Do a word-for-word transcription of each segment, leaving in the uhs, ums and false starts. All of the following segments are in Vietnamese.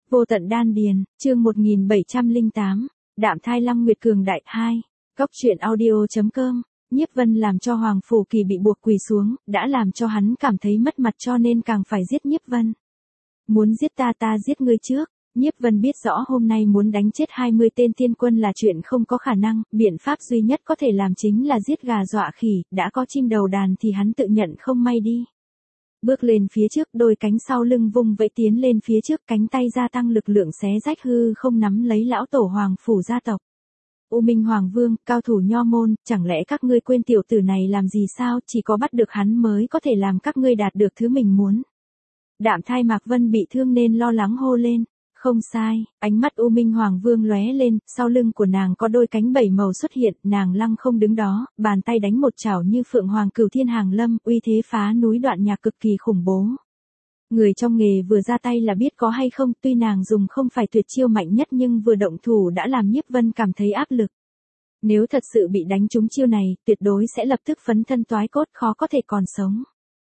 Vô tận đan điền, chương một nghìn bảy trăm lẻ tám, Đạm thai Lăng Nguyệt cường đại hai. Góc truyện audio.com. Nhiếp Vân làm cho Hoàng Phủ Kỳ bị buộc quỳ xuống, đã làm cho hắn cảm thấy mất mặt cho nên càng phải giết Nhiếp Vân. Muốn giết ta ta giết ngươi trước. Nhiếp Vân biết rõ hôm nay muốn đánh chết hai mươi tên tiên quân là chuyện không có khả năng, biện pháp duy nhất có thể làm chính là giết gà dọa khỉ, đã có chim đầu đàn thì hắn tự nhận không may đi. Bước lên phía trước, đôi cánh sau lưng vung vẫy tiến lên phía trước, cánh tay gia tăng lực lượng xé rách hư không nắm lấy lão tổ Hoàng Phủ gia tộc. U Minh Hoàng Vương, cao thủ Nho môn, chẳng lẽ các ngươi quên tiểu tử này làm gì sao, chỉ có bắt được hắn mới có thể làm các ngươi đạt được thứ mình muốn. Đạm thai Mạc Vân bị thương nên lo lắng hô lên. Không sai, ánh mắt U Minh Hoàng Vương lóe lên, sau lưng của nàng có đôi cánh bảy màu xuất hiện, nàng lăng không đứng đó, bàn tay đánh một chảo như Phượng Hoàng Cửu Thiên Hàng Lâm, uy thế phá núi đoạn nhạc cực kỳ khủng bố. Người trong nghề vừa ra tay là biết có hay không, tuy nàng dùng không phải tuyệt chiêu mạnh nhất nhưng vừa động thủ đã làm Nhiếp Vân cảm thấy áp lực. Nếu thật sự bị đánh trúng chiêu này, tuyệt đối sẽ lập tức phấn thân toái cốt, khó có thể còn sống.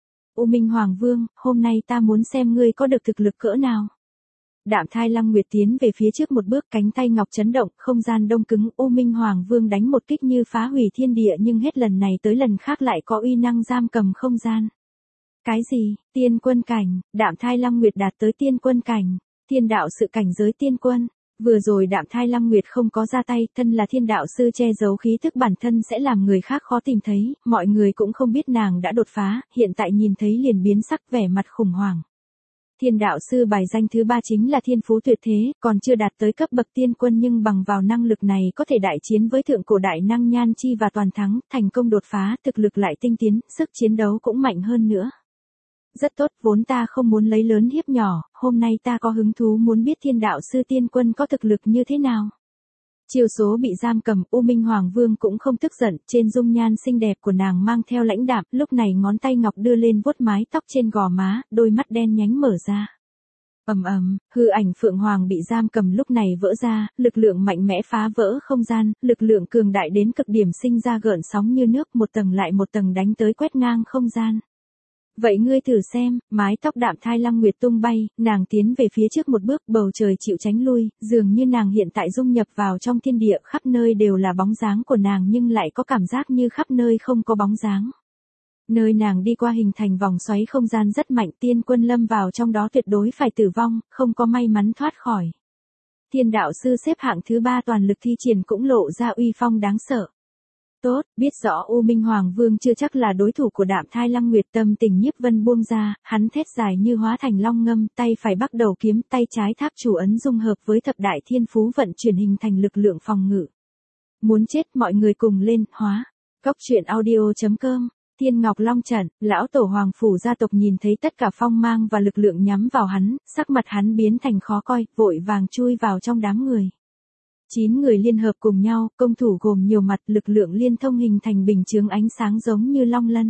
U Minh Hoàng Vương, hôm nay ta muốn xem ngươi có được thực lực cỡ nào. Đạm thai Lăng Nguyệt tiến về phía trước một bước, cánh tay ngọc chấn động, không gian đông cứng, U Minh Hoàng Vương đánh một kích như phá hủy thiên địa nhưng hết lần này tới lần khác lại có uy năng giam cầm không gian. Cái gì? Tiên quân cảnh? Đạm thai Lăng Nguyệt đạt tới tiên quân cảnh, thiên đạo sự cảnh giới tiên quân. Vừa rồi Đạm thai Lăng Nguyệt không có ra tay, thân là thiên đạo sư che giấu khí thức bản thân sẽ làm người khác khó tìm thấy, mọi người cũng không biết nàng đã đột phá, hiện tại nhìn thấy liền biến sắc vẻ mặt khủng hoảng. Thiên đạo sư bài danh thứ ba chính là thiên phú tuyệt thế, còn chưa đạt tới cấp bậc tiên quân nhưng bằng vào năng lực này có thể đại chiến với thượng cổ đại năng Nhan Chi và toàn thắng, thành công đột phá, thực lực lại tinh tiến, sức chiến đấu cũng mạnh hơn nữa. Rất tốt, vốn ta không muốn lấy lớn hiếp nhỏ, hôm nay ta có hứng thú muốn biết thiên đạo sư tiên quân có thực lực như thế nào. Chiêu số bị giam cầm, U Minh Hoàng Vương cũng không tức giận, trên dung nhan xinh đẹp của nàng mang theo lãnh đạm, lúc này ngón tay ngọc đưa lên vuốt mái tóc trên gò má, đôi mắt đen nhánh mở ra. Ầm ầm, hư ảnh Phượng Hoàng bị giam cầm lúc này vỡ ra, lực lượng mạnh mẽ phá vỡ không gian, lực lượng cường đại đến cực điểm sinh ra gợn sóng như nước, một tầng lại một tầng đánh tới quét ngang không gian. Vậy ngươi thử xem, mái tóc Đạm thai Lăng Nguyệt tung bay, nàng tiến về phía trước một bước, bầu trời chịu tránh lui, dường như nàng hiện tại dung nhập vào trong thiên địa, khắp nơi đều là bóng dáng của nàng nhưng lại có cảm giác như khắp nơi không có bóng dáng. Nơi nàng đi qua hình thành vòng xoáy không gian rất mạnh, tiên quân lâm vào trong đó tuyệt đối phải tử vong, không có may mắn thoát khỏi. Thiên đạo sư xếp hạng thứ ba toàn lực thi triển cũng lộ ra uy phong đáng sợ. Tốt, biết rõ U Minh Hoàng Vương chưa chắc là đối thủ của Đạm thai Lăng Nguyệt, tâm tình Nhiếp Vân buông ra, hắn thét dài như hóa thành long ngâm, tay phải bắt đầu kiếm, tay trái tháp chủ ấn dung hợp với thập đại thiên phú vận chuyển hình thành lực lượng phòng ngự. Muốn chết, mọi người cùng lên, hóa. Góc truyện audio.com. Thiên Ngọc Long Trận, lão tổ Hoàng Phủ gia tộc nhìn thấy tất cả phong mang và lực lượng nhắm vào hắn, sắc mặt hắn biến thành khó coi, vội vàng chui vào trong đám người. Chín người liên hợp cùng nhau, công thủ gồm nhiều mặt, lực lượng liên thông hình thành bình chướng ánh sáng giống như long lân.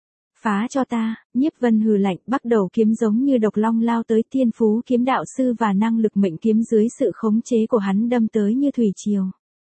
Phá cho ta, Nhiếp Vân hừ lạnh, bắt đầu kiếm giống như độc long lao tới, thiên phú kiếm đạo sư và năng lực mệnh kiếm dưới sự khống chế của hắn đâm tới như thủy triều.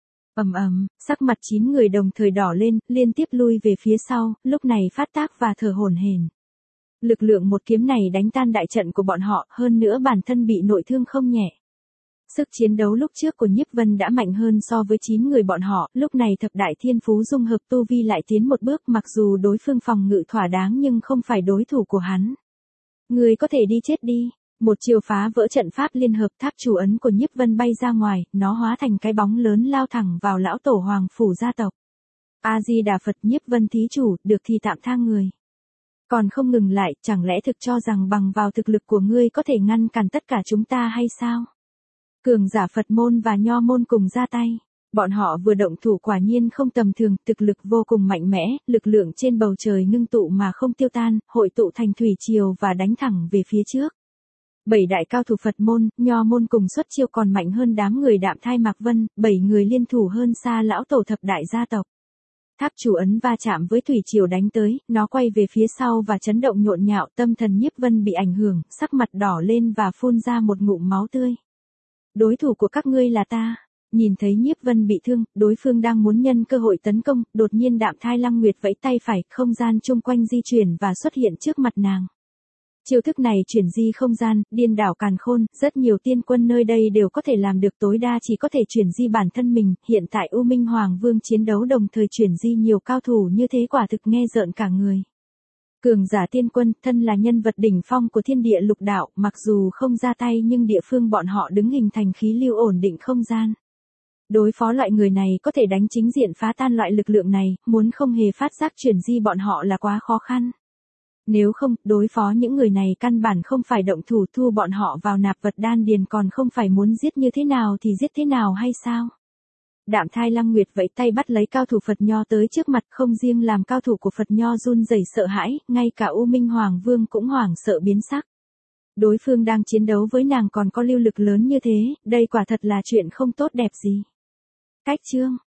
Ầm ầm, sắc mặt chín người đồng thời đỏ lên, liên tiếp lui về phía sau, lúc này phát tác và thở hổn hển. Lực lượng một kiếm này đánh tan đại trận của bọn họ, hơn nữa bản thân bị nội thương không nhẹ. Sức chiến đấu lúc trước của Nhiếp Vân đã mạnh hơn so với chín người bọn họ, lúc này thập đại thiên phú dung hợp tu vi lại tiến một bước, mặc dù đối phương phòng ngự thỏa đáng nhưng không phải đối thủ của hắn. Người có thể đi chết đi. Một chiều phá vỡ trận pháp liên hợp, tháp chủ ấn của Nhiếp Vân bay ra ngoài, nó hóa thành cái bóng lớn lao thẳng vào lão tổ Hoàng Phủ gia tộc. A Di Đà Phật, Nhiếp Vân thí chủ, được thì tạm tha người. Còn không ngừng lại, chẳng lẽ thực cho rằng bằng vào thực lực của ngươi có thể ngăn cản tất cả chúng ta hay sao? Cường giả Phật môn và Nho môn cùng ra tay. Bọn họ vừa động thủ quả nhiên không tầm thường, thực lực vô cùng mạnh mẽ, lực lượng trên bầu trời ngưng tụ mà không tiêu tan, hội tụ thành thủy triều và đánh thẳng về phía trước. Bảy đại cao thủ Phật môn, Nho môn cùng xuất chiêu còn mạnh hơn đám người Đạm thai Mạc Vân, bảy người liên thủ hơn xa lão tổ thập đại gia tộc. Tháp chủ ấn va chạm với thủy triều đánh tới, nó quay về phía sau và chấn động nhộn nhạo, tâm thần Nhiếp Vân bị ảnh hưởng, sắc mặt đỏ lên và phun ra một ngụm máu tươi. Đối thủ của các ngươi là ta. Nhìn thấy Nhiếp Vân bị thương, đối phương đang muốn nhân cơ hội tấn công, đột nhiên Đạm thai Lăng Nguyệt vẫy tay phải, không gian chung quanh di chuyển và xuất hiện trước mặt nàng. Chiêu thức này chuyển di không gian, điên đảo càn khôn, rất nhiều tiên quân nơi đây đều có thể làm được, tối đa chỉ có thể chuyển di bản thân mình. Hiện tại U Minh Hoàng Vương chiến đấu đồng thời chuyển di nhiều cao thủ như thế quả thực nghe rợn cả người. Cường giả tiên quân, thân là nhân vật đỉnh phong của thiên địa lục đạo, mặc dù không ra tay nhưng địa phương bọn họ đứng hình thành khí lưu ổn định không gian. Đối phó loại người này có thể đánh chính diện phá tan loại lực lượng này, muốn không hề phát giác chuyển di bọn họ là quá khó khăn. Nếu không, đối phó những người này căn bản không phải động thủ, thu bọn họ vào nạp vật đan điền còn không phải muốn giết như thế nào thì giết thế nào hay sao? Đạm Thai Lăng Nguyệt vẫy tay bắt lấy cao thủ Phật Nho tới trước mặt, không riêng làm cao thủ của Phật Nho run rẩy sợ hãi, ngay cả U Minh Hoàng Vương cũng hoảng sợ biến sắc. Đối phương đang chiến đấu với nàng còn có lưu lực lớn như thế, đây quả thật là chuyện không tốt đẹp gì. Cách chương